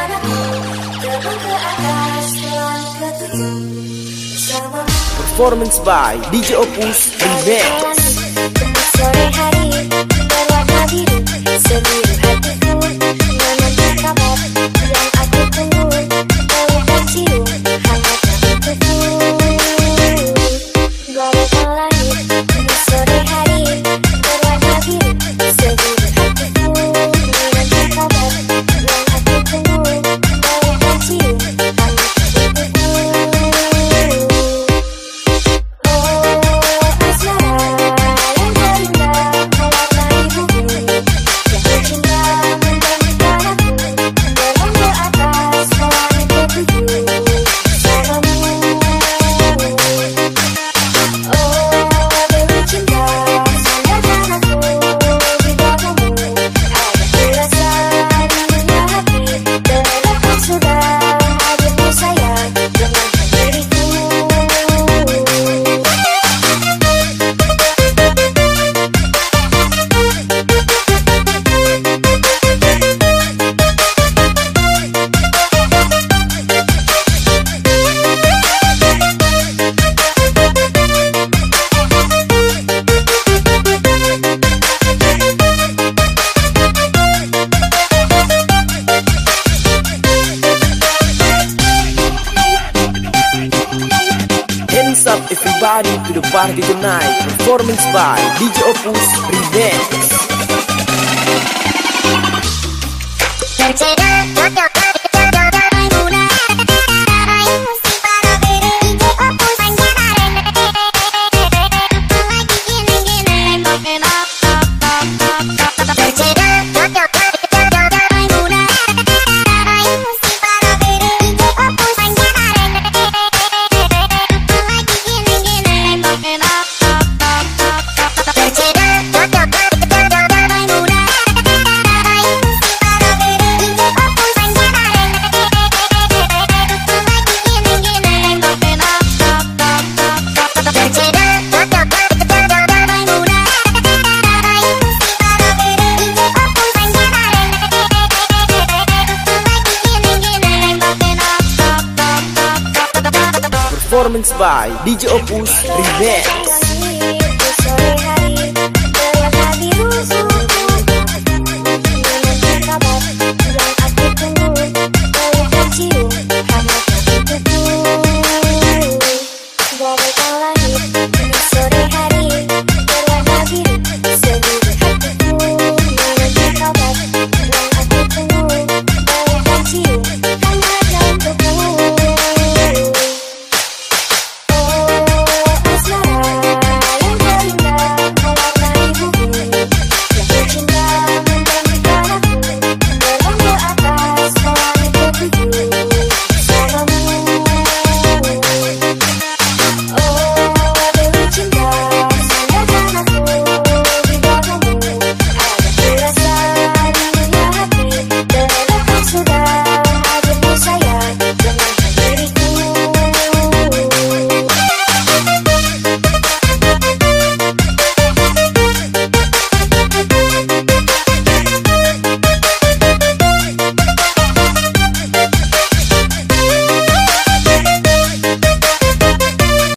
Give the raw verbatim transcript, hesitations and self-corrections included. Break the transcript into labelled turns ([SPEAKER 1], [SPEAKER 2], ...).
[SPEAKER 1] Performance by D J Opus Remix.
[SPEAKER 2] Sore hari berwarna biru, seluruh hatiku menanti kabar yang aku tunggu. Peluk cium hangatnya untukku. Golongan langit di sore hari berwarna biru, seluruh hatiku menanti kabar yang aku tunggu. Peluk cium hangatnya untukku.
[SPEAKER 1] Hands up everybody to the party tonight. Performance by D J Opus Remix. Performance by D J Opus Remix.